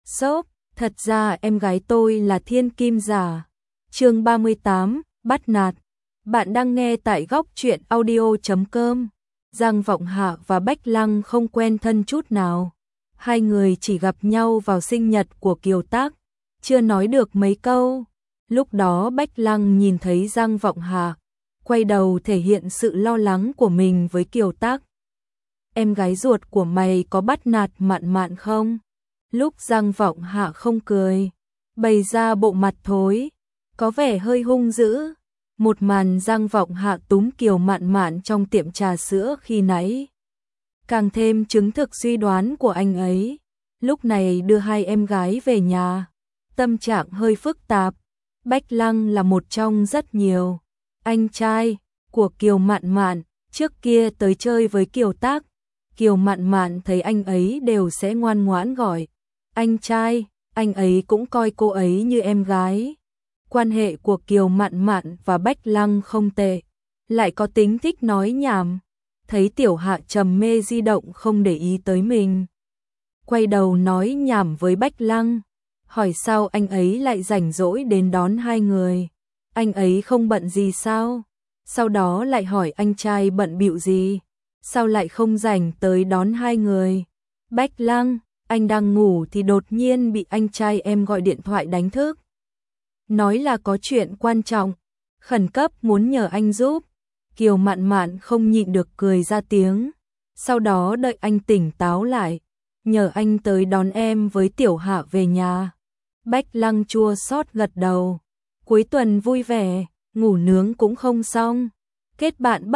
Sốp, thật ra em gái tôi là thiên kim giả. Chương 38, bắt nạt. Bạn đang nghe tại góc truyện audio.com. Giang Vọng Hạ và Bách Lăng không quen thân chút nào. Hai người chỉ gặp nhau vào sinh nhật của Kiều Tác, chưa nói được mấy câu. Lúc đó Bách Lăng nhìn thấy Giang Vọng Hạ, quay đầu thể hiện sự lo lắng của mình với Kiều Tác. Em gái ruột của mày có bắt nạt Mạn Mạn không? Lúc Giang Vọng Hạ không cười, bày ra bộ mặt thối, có vẻ hơi hung dữ. Một màn Giang Vọng Hạ túm Kiều Mạn Mạn trong tiệm trà sữa khi nãy càng thêm chứng thực suy đoán của anh ấy. Lúc này đưa hai em gái về nhà, tâm trạng hơi phức tạp. Bách Lăng là một trong rất nhiều anh trai của Kiều Mạn Mạn, trước kia tới chơi với Kiều Tác. Kiều Mạn Mạn thấy anh ấy đều sẽ ngoan ngoãn gọi anh trai, anh ấy cũng coi cô ấy như em gái. Quan hệ của Kiều Mạn Mạn và Bách Lăng không tệ, lại có tính thích nói nhảm. Thấy Tiểu Hạ trầm mê di động không để ý tới mình, quay đầu nói nhảm với Bách Lăng, hỏi sao anh ấy lại rảnh rỗi đến đón hai người. Anh ấy không bận gì sao? Sau đó lại hỏi anh trai bận bịu gì, sao lại không rảnh tới đón hai người. Bách Lăng, anh đang ngủ thì đột nhiên bị anh trai em gọi điện thoại đánh thức. Nói là có chuyện quan trọng, khẩn cấp muốn nhờ anh giúp. Kiều Mạn Mạn không nhịn được cười ra tiếng. Sau đó đợi anh tỉnh táo lại, nhờ anh tới đón em với Tiểu Hạ về nhà. Bách Lăng chua xót gật đầu. Cuối tuần vui vẻ, ngủ nướng cũng không xong. Kết bạn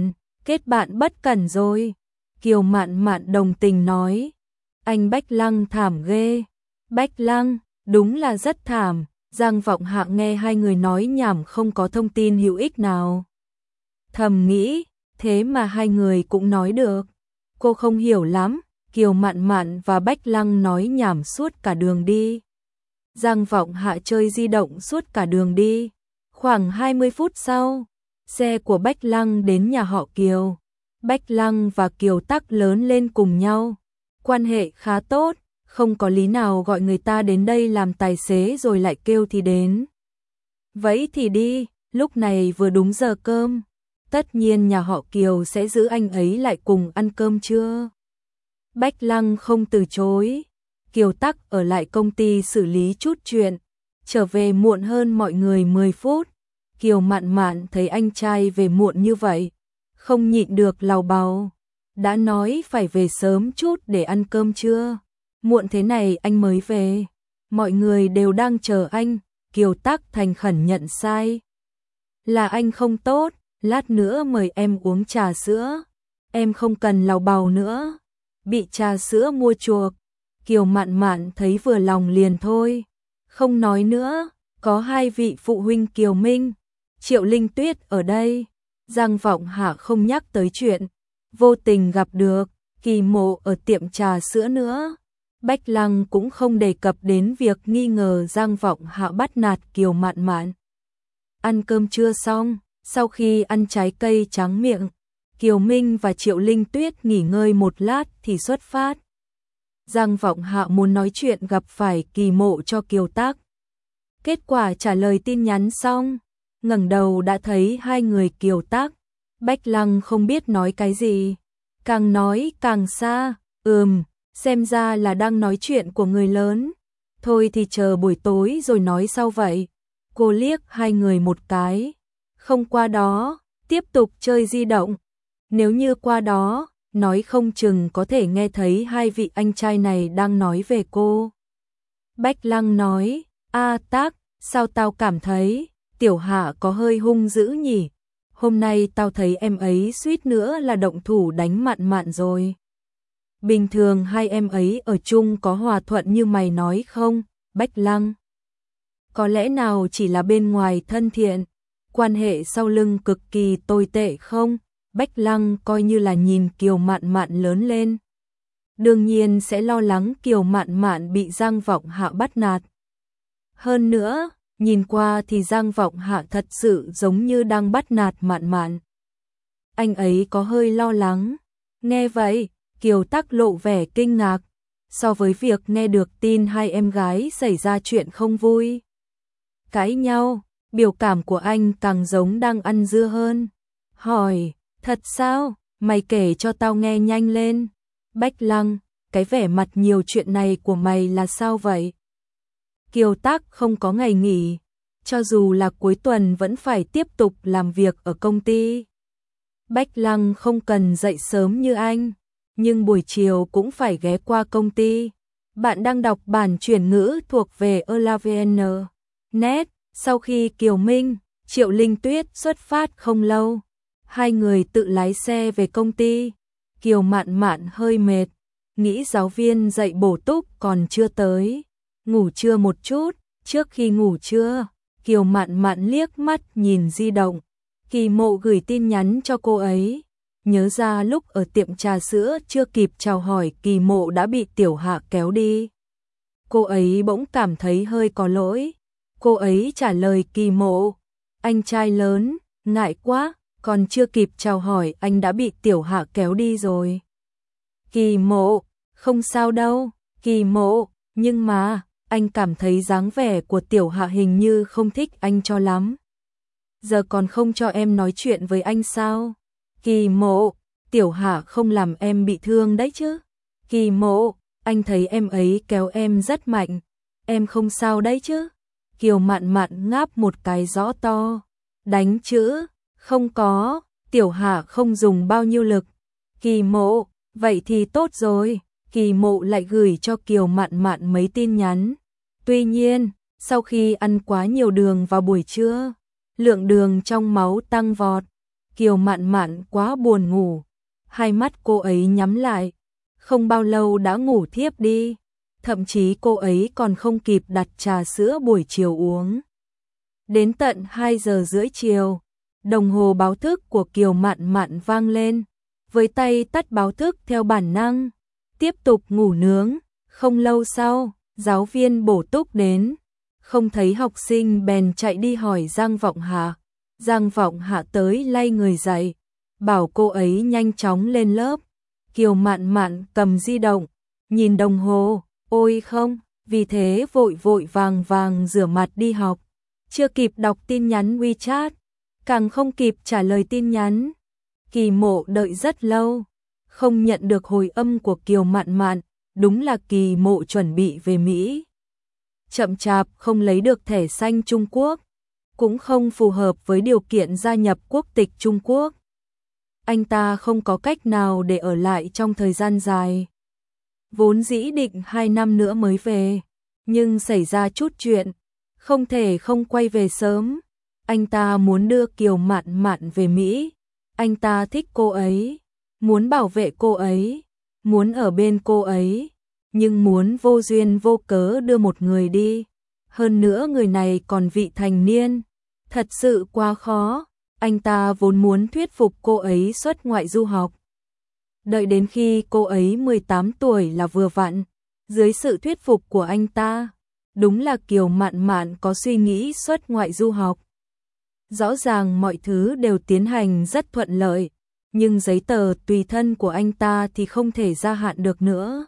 bất cẩn rồi. Kiều Mạn Mạn đồng tình nói. Anh Bách Lăng thảm ghê. Bách Lăng, đúng là rất thảm. Giang Vọng Hạ nghe hai người nói nhảm không có thông tin hữu ích nào. Thầm nghĩ, thế mà hai người cũng nói được. Cô không hiểu lắm. Kiều Mạn Mạn và Bách Lăng nói nhảm suốt cả đường đi. Giang Vọng Hạ chơi di động suốt cả đường đi. Khoảng 20 phút sau, xe của Bách Lăng đến nhà họ Kiều. Bách Lăng và Kiều Tác lớn lên cùng nhau, quan hệ khá tốt, không có lý nào gọi người ta đến đây làm tài xế rồi lại kêu thì đến. Vậy thì đi, lúc này vừa đúng giờ cơm, tất nhiên nhà họ Kiều sẽ giữ anh ấy lại cùng ăn cơm trưa. Bách Lăng không từ chối. Kiều Tác ở lại công ty xử lý chút chuyện, trở về muộn hơn mọi người 10 phút. Kiều Mạn Mạn thấy anh trai về muộn như vậy, không nhịn được làu bàu. Đã nói phải về sớm chút để ăn cơm trưa, muộn thế này anh mới về. Mọi người đều đang chờ anh. Kiều Tác thành khẩn nhận sai. Là anh không tốt, lát nữa mời em uống trà sữa. Em không cần làu bàu nữa. Bị trà sữa mua chuộc. Kiều Mạn Mạn thấy vừa lòng liền thôi, không nói nữa. Có hai vị phụ huynh Kiều Minh, Triệu Linh Tuyết ở đây. Giang Vọng Hạ không nhắc tới chuyện vô tình gặp được Kỳ Mộ ở tiệm trà sữa nữa. Bách Lăng cũng không đề cập đến việc nghi ngờ Giang Vọng Hạ bắt nạt Kiều Mạn Mạn. Ăn cơm trưa xong, sau khi ăn trái cây tráng miệng, Kiều Minh và Triệu Linh Tuyết nghỉ ngơi một lát thì xuất phát. Giang Vọng Hạ muốn nói chuyện gặp phải Kỳ Mộ cho Kiều Tác. Kết quả trả lời tin nhắn xong, ngẩng đầu đã thấy hai người Kiều Tác. Bách Lăng không biết nói cái gì, càng nói càng xa. Xem ra là đang nói chuyện của người lớn. Thôi thì chờ buổi tối rồi nói sau vậy. Cô liếc hai người một cái. Không qua đó, tiếp tục chơi di động. Nếu như qua đó, nói không chừng có thể nghe thấy hai vị anh trai này đang nói về cô. Bách Lăng nói, Tác, sao tao cảm thấy Tiểu Hạ có hơi hung dữ nhỉ? Hôm nay tao thấy em ấy suýt nữa là động thủ đánh Mạn Mạn rồi. Bình thường hai em ấy ở chung có hòa thuận như mày nói không, Bách Lăng? Có lẽ nào chỉ là bên ngoài thân thiện, quan hệ sau lưng cực kỳ tồi tệ không? Bách Lăng coi như là nhìn Kiều Mạn Mạn lớn lên, đương nhiên sẽ lo lắng Kiều Mạn Mạn bị Giang Vọng Hạ bắt nạt. Hơn nữa, nhìn qua thì Giang Vọng Hạ thật sự giống như đang bắt nạt Mạn Mạn. Anh ấy có hơi lo lắng. Nghe vậy, Kiều Tác lộ vẻ kinh ngạc. so với việc nghe được tin hai em gái xảy ra chuyện không vui. Cãi nhau, biểu cảm của anh càng giống đang ăn dưa hơn. Hỏi, thật sao, mày kể cho tao nghe nhanh lên. Bách Lăng, cái vẻ mặt nhiều chuyện này của mày là sao vậy? Kiều Tác không có ngày nghỉ, cho dù là cuối tuần vẫn phải tiếp tục làm việc ở công ty. Bách Lăng không cần dậy sớm như anh, nhưng buổi chiều cũng phải ghé qua công ty. Bạn đang đọc bản chuyển ngữ thuộc về Elavn.net. Sau khi Kiều Minh, Triệu Linh Tuyết xuất phát không lâu, hai người tự lái xe về công ty. Kiều Mạn Mạn hơi mệt, nghĩ giáo viên dạy bổ túc còn chưa tới, ngủ trưa một chút. Trước khi ngủ trưa, Kiều Mạn Mạn liếc mắt nhìn di động. Kỳ Mộ gửi tin nhắn cho cô ấy, nhớ ra lúc ở tiệm trà sữa chưa kịp chào hỏi Kỳ Mộ đã bị Tiểu Hạ kéo đi. Cô ấy bỗng cảm thấy hơi có lỗi. Cô ấy trả lời Kỳ Mộ, anh trai lớn, ngại quá, còn chưa kịp chào hỏi anh đã bị Tiểu Hạ kéo đi rồi. Kỳ Mộ, không sao đâu, Kỳ Mộ, nhưng mà, anh cảm thấy dáng vẻ của Tiểu Hạ hình như không thích anh cho lắm. Giờ còn không cho em nói chuyện với anh sao? Kỳ Mộ, Tiểu Hạ không làm em bị thương đấy chứ. Kỳ Mộ, anh thấy em ấy kéo em rất mạnh, em không sao đấy chứ. Kiều Mạn Mạn ngáp một cái rõ to, đánh chữ, không có, Tiểu Hạ không dùng bao nhiêu lực. Kỳ Mộ, vậy thì tốt rồi. Kỳ Mộ lại gửi cho Kiều Mạn Mạn mấy tin nhắn. Tuy nhiên, sau khi ăn quá nhiều đường vào buổi trưa, lượng đường trong máu tăng vọt. Kiều Mạn Mạn quá buồn ngủ, hai mắt cô ấy nhắm lại, không bao lâu đã ngủ thiếp đi. Thậm chí cô ấy còn không kịp đặt trà sữa buổi chiều uống. Đến tận 2 giờ rưỡi chiều, đồng hồ báo thức của Kiều Mạn Mạn vang lên, với tay tắt báo thức theo bản năng, tiếp tục ngủ nướng. Không lâu sau, giáo viên bổ túc đến, không thấy học sinh bèn chạy đi hỏi Giang Vọng Hạ. Giang Vọng Hạ tới lay người dậy, bảo cô ấy nhanh chóng lên lớp. Kiều Mạn Mạn cầm di động, nhìn đồng hồ, ôi không, vì thế vội vội vàng vàng rửa mặt đi học. Chưa kịp đọc tin nhắn WeChat, càng không kịp trả lời tin nhắn. Kỳ Mộ đợi rất lâu, không nhận được hồi âm của Kiều Mạn Mạn, đúng là Kỳ Mộ chuẩn bị về Mỹ. Chậm chạp không lấy được thẻ xanh Trung Quốc, cũng không phù hợp với điều kiện gia nhập quốc tịch Trung Quốc. Anh ta không có cách nào để ở lại trong thời gian dài. Vốn dĩ định 2 năm nữa mới về, nhưng xảy ra chút chuyện, không thể không quay về sớm. Anh ta muốn đưa Kiều Mạn Mạn về Mỹ, anh ta thích cô ấy, muốn bảo vệ cô ấy, muốn ở bên cô ấy, nhưng muốn vô duyên vô cớ đưa một người đi. Hơn nữa người này còn vị thành niên, thật sự quá khó. Anh ta vốn muốn thuyết phục cô ấy xuất ngoại du học. Đợi đến khi cô ấy 18 tuổi là vừa vặn, dưới sự thuyết phục của anh ta, đúng là Kiều Mạn Mạn có suy nghĩ xuất ngoại du học. Rõ ràng mọi thứ đều tiến hành rất thuận lợi, nhưng giấy tờ tùy thân của anh ta thì không thể gia hạn được nữa.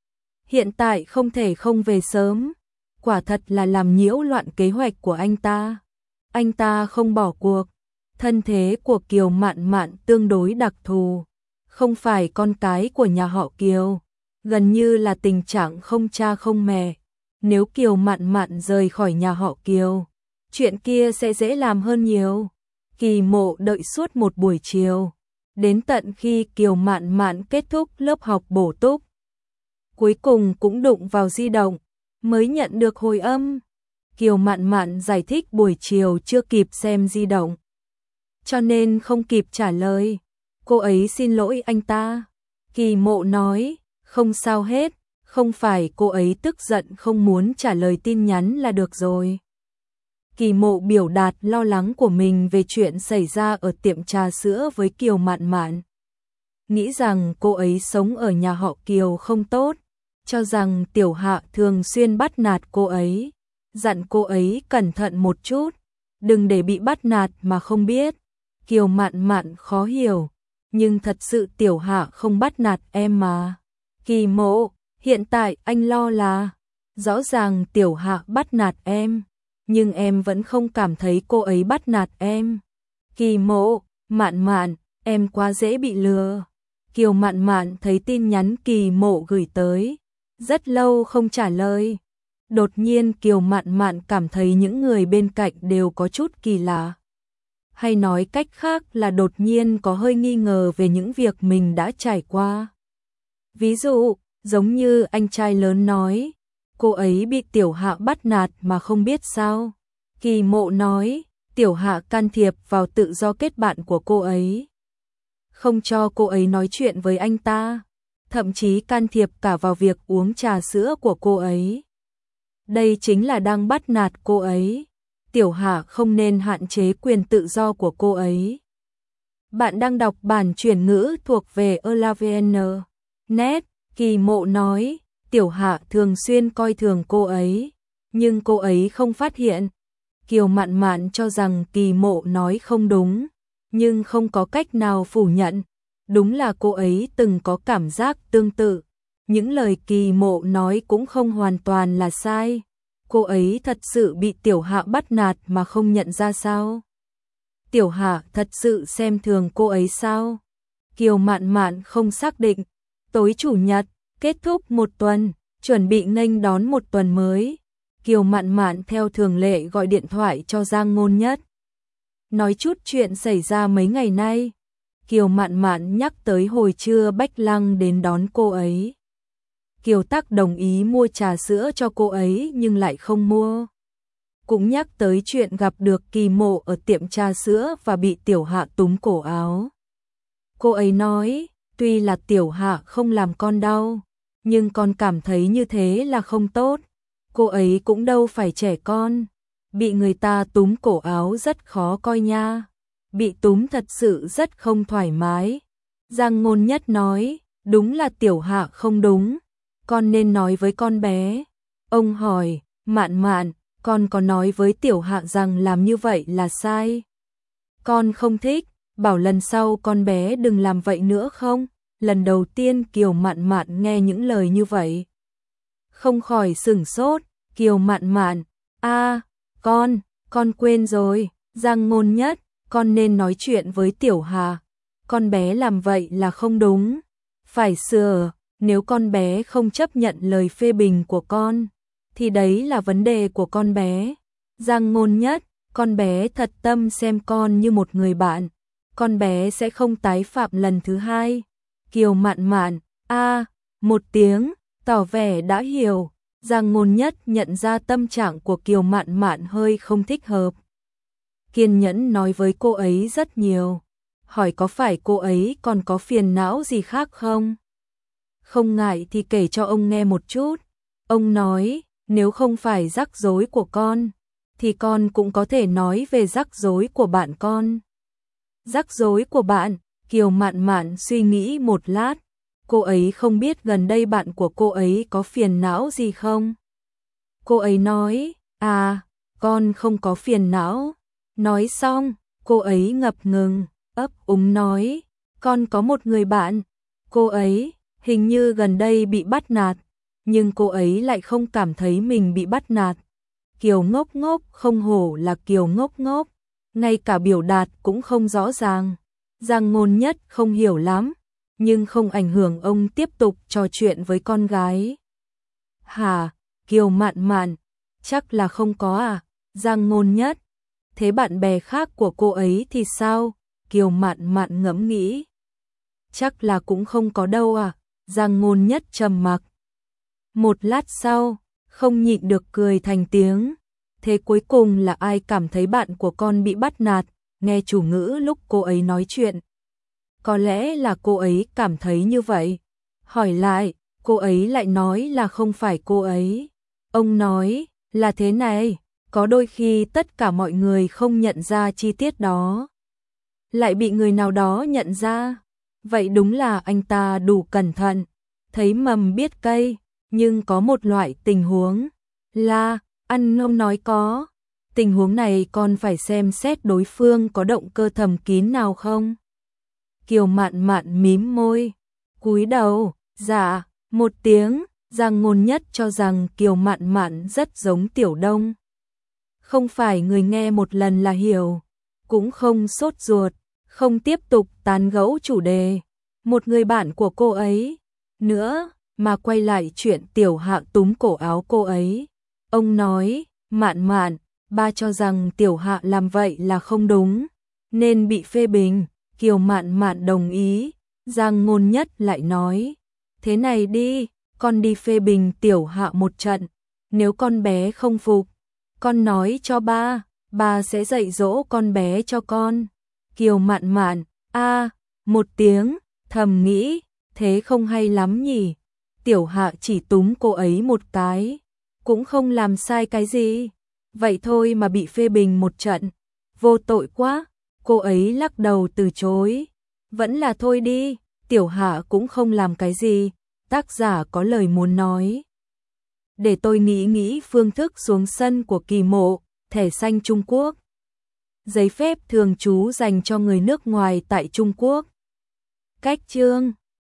Hiện tại không thể không về sớm, quả thật là làm nhiễu loạn kế hoạch của anh ta. Anh ta không bỏ cuộc. Thân thế của Kiều Mạn Mạn tương đối đặc thù, không phải con cái của nhà họ Kiều, gần như là tình trạng không cha không mẹ. Nếu Kiều Mạn Mạn rời khỏi nhà họ Kiều, chuyện kia sẽ dễ làm hơn nhiều. Kỳ Mộ đợi suốt một buổi chiều, đến tận khi Kiều Mạn Mạn kết thúc lớp học bổ túc, cuối cùng cũng đụng vào di động, mới nhận được hồi âm. Kiều Mạn Mạn giải thích buổi chiều chưa kịp xem di động, cho nên không kịp trả lời. Cô ấy xin lỗi anh ta. Kỳ Mộ nói, không sao hết, không phải cô ấy tức giận không muốn trả lời tin nhắn là được rồi. Kỳ Mộ biểu đạt lo lắng của mình về chuyện xảy ra ở tiệm trà sữa với Kiều Mạn Mạn. Nghĩ rằng cô ấy sống ở nhà họ Kiều không tốt, cho rằng Tiểu Hạ thường xuyên bắt nạt cô ấy, dặn cô ấy cẩn thận một chút, đừng để bị bắt nạt mà không biết. Kiều Mạn Mạn khó hiểu, nhưng thật sự Tiểu Hạ không bắt nạt em mà. Kỳ Mộ, Hiện tại anh lo là, rõ ràng Tiểu Hạ bắt nạt em, nhưng em vẫn không cảm thấy cô ấy bắt nạt em. Kỳ Mộ, Mạn Mạn, em quá dễ bị lừa. Kiều Mạn Mạn thấy tin nhắn Kỳ Mộ gửi tới, rất lâu không trả lời. Đột nhiên Kiều Mạn Mạn cảm thấy những người bên cạnh đều có chút kỳ lạ. Hay nói cách khác là đột nhiên có hơi nghi ngờ về những việc mình đã trải qua. Ví dụ, giống như anh trai lớn nói, cô ấy bị Tiểu Hạ bắt nạt mà không biết sao. Kỳ Mộ nói, Tiểu Hạ can thiệp vào tự do kết bạn của cô ấy, không cho cô ấy nói chuyện với anh ta, thậm chí can thiệp cả vào việc uống trà sữa của cô ấy. Đây chính là đang bắt nạt cô ấy. Tiểu Hạ không nên hạn chế quyền tự do của cô ấy. Bạn đang đọc bản chuyển ngữ thuộc về ELAVN.net. Kỳ Mộ nói, Tiểu Hạ thường xuyên coi thường cô ấy, nhưng cô ấy không phát hiện. Kiều Mạn Mạn cho rằng Kỳ Mộ nói không đúng, nhưng không có cách nào phủ nhận. Đúng là cô ấy từng có cảm giác tương tự. Những lời Kỳ Mộ nói cũng không hoàn toàn là sai. Cô ấy thật sự bị Tiểu Hạ bắt nạt mà không nhận ra sao? Tiểu Hạ thật sự xem thường cô ấy sao? Kiều Mạn Mạn không xác định. Tối Chủ nhật, kết thúc một tuần, chuẩn bị nghênh đón một tuần mới. Kiều Mạn Mạn theo thường lệ gọi điện thoại cho Giang Ngôn Nhất, nói chút chuyện xảy ra mấy ngày nay. Kiều Mạn Mạn nhắc tới hồi trưa Bách Lăng đến đón cô ấy. Kiều Tắc đồng ý mua trà sữa cho cô ấy nhưng lại không mua. Cũng nhắc tới chuyện gặp được Kỳ Mộ ở tiệm trà sữa và bị Tiểu Hạ túm cổ áo. Cô ấy nói, tuy là Tiểu Hạ không làm con đau, nhưng con cảm thấy như thế là không tốt. Cô ấy cũng đâu phải trẻ con. Bị người ta túm cổ áo rất khó coi nha. Bị túm thật sự rất không thoải mái. Giang Ngôn Nhất nói, đúng là Tiểu Hạ không đúng. Con nên nói với con bé. Ông hỏi, Mạn Mạn, con có nói với Tiểu Hạ rằng làm như vậy là sai? Con không thích, bảo lần sau con bé đừng làm vậy nữa không? Lần đầu tiên Kiều Mạn Mạn nghe những lời như vậy, không khỏi sửng sốt. Kiều Mạn Mạn, con quên rồi. Giang Ngôn Nhất, con nên nói chuyện với Tiểu Hạ. Con bé làm vậy là không đúng, phải sửa. Nếu con bé không chấp nhận lời phê bình của con, thì đấy là vấn đề của con bé. Giang Ngôn Nhất, con bé thật tâm xem con như một người bạn. Con bé sẽ không tái phạm lần thứ hai. Kiều Mạn Mạn, một tiếng, tỏ vẻ đã hiểu. Giang Ngôn Nhất nhận ra tâm trạng của Kiều Mạn Mạn hơi không thích hợp. Kiên nhẫn nói với cô ấy rất nhiều. Hỏi có phải cô ấy còn có phiền não gì khác không? Không ngại thì kể cho ông nghe một chút. Ông nói, nếu không phải rắc rối của con, thì con cũng có thể nói về rắc rối của bạn con. Rắc rối của bạn? Kiều Mạn Mạn suy nghĩ một lát. Cô ấy không biết gần đây bạn của cô ấy có phiền não gì không? Cô ấy nói, con không có phiền não. Nói xong, cô ấy ngập ngừng, ấp úng nói, con có một người bạn. Cô ấy hình như gần đây bị bắt nạt, nhưng cô ấy lại không cảm thấy mình bị bắt nạt. Kiều ngốc ngốc không hổ là Kiều ngốc ngốc, ngay cả biểu đạt cũng không rõ ràng. Giang Ngôn Nhất không hiểu lắm, nhưng không ảnh hưởng ông tiếp tục trò chuyện với con gái. Hả? Kiều Mạn Mạn, chắc là không có à? Giang Ngôn Nhất, thế bạn bè khác của cô ấy thì sao? Kiều Mạn Mạn ngẫm nghĩ. Chắc là cũng không có đâu à? Giang Ngôn Nhất trầm mặc. Một lát sau, không nhịn được cười thành tiếng. Thế cuối cùng là ai cảm thấy bạn của con bị bắt nạt? Nghe chủ ngữ lúc cô ấy nói chuyện, có lẽ là cô ấy cảm thấy như vậy. Hỏi lại, cô ấy lại nói là không phải cô ấy. Ông nói, là thế này, có đôi khi tất cả mọi người không nhận ra chi tiết đó, lại bị người nào đó nhận ra. Vậy đúng là anh ta đủ cẩn thận, thấy mầm biết cây. Nhưng có một loại tình huống là, ông nói có. Tình huống này con phải xem xét đối phương có động cơ thầm kín nào không. Kiều Mạn Mạn mím môi, cúi đầu, dạ, một tiếng. Giang Ngôn Nhất cho rằng Kiều Mạn Mạn rất giống Tiểu Đông. Không phải người nghe một lần là hiểu, cũng không sốt ruột, không tiếp tục tán gẫu chủ đề. Một người bạn của cô ấy nữa, mà quay lại chuyện Tiểu Hạ túm cổ áo cô ấy. Ông nói, Mạn Mạn, ba cho rằng Tiểu Hạ làm vậy là không đúng, nên bị phê bình. Kiều Mạn Mạn đồng ý. Giang Ngôn Nhất lại nói, thế này đi, con đi phê bình Tiểu Hạ một trận, nếu con bé không phục, con nói cho ba sẽ dạy dỗ con bé cho con. Kiều Mạn Mạn, một tiếng, thầm nghĩ, thế không hay lắm nhỉ. Tiểu Hạ chỉ túm cô ấy một cái, cũng không làm sai cái gì. Vậy thôi mà bị phê bình một trận, vô tội quá. Cô ấy lắc đầu từ chối. Vẫn là thôi đi, Tiểu Hạ cũng không làm cái gì. Tác giả có lời muốn nói. Để tôi nghĩ phương thức xuống sân của Kỳ Mộ, thẻ xanh Trung Quốc. Giấy phép thường trú dành cho người nước ngoài tại Trung Quốc. Cách chương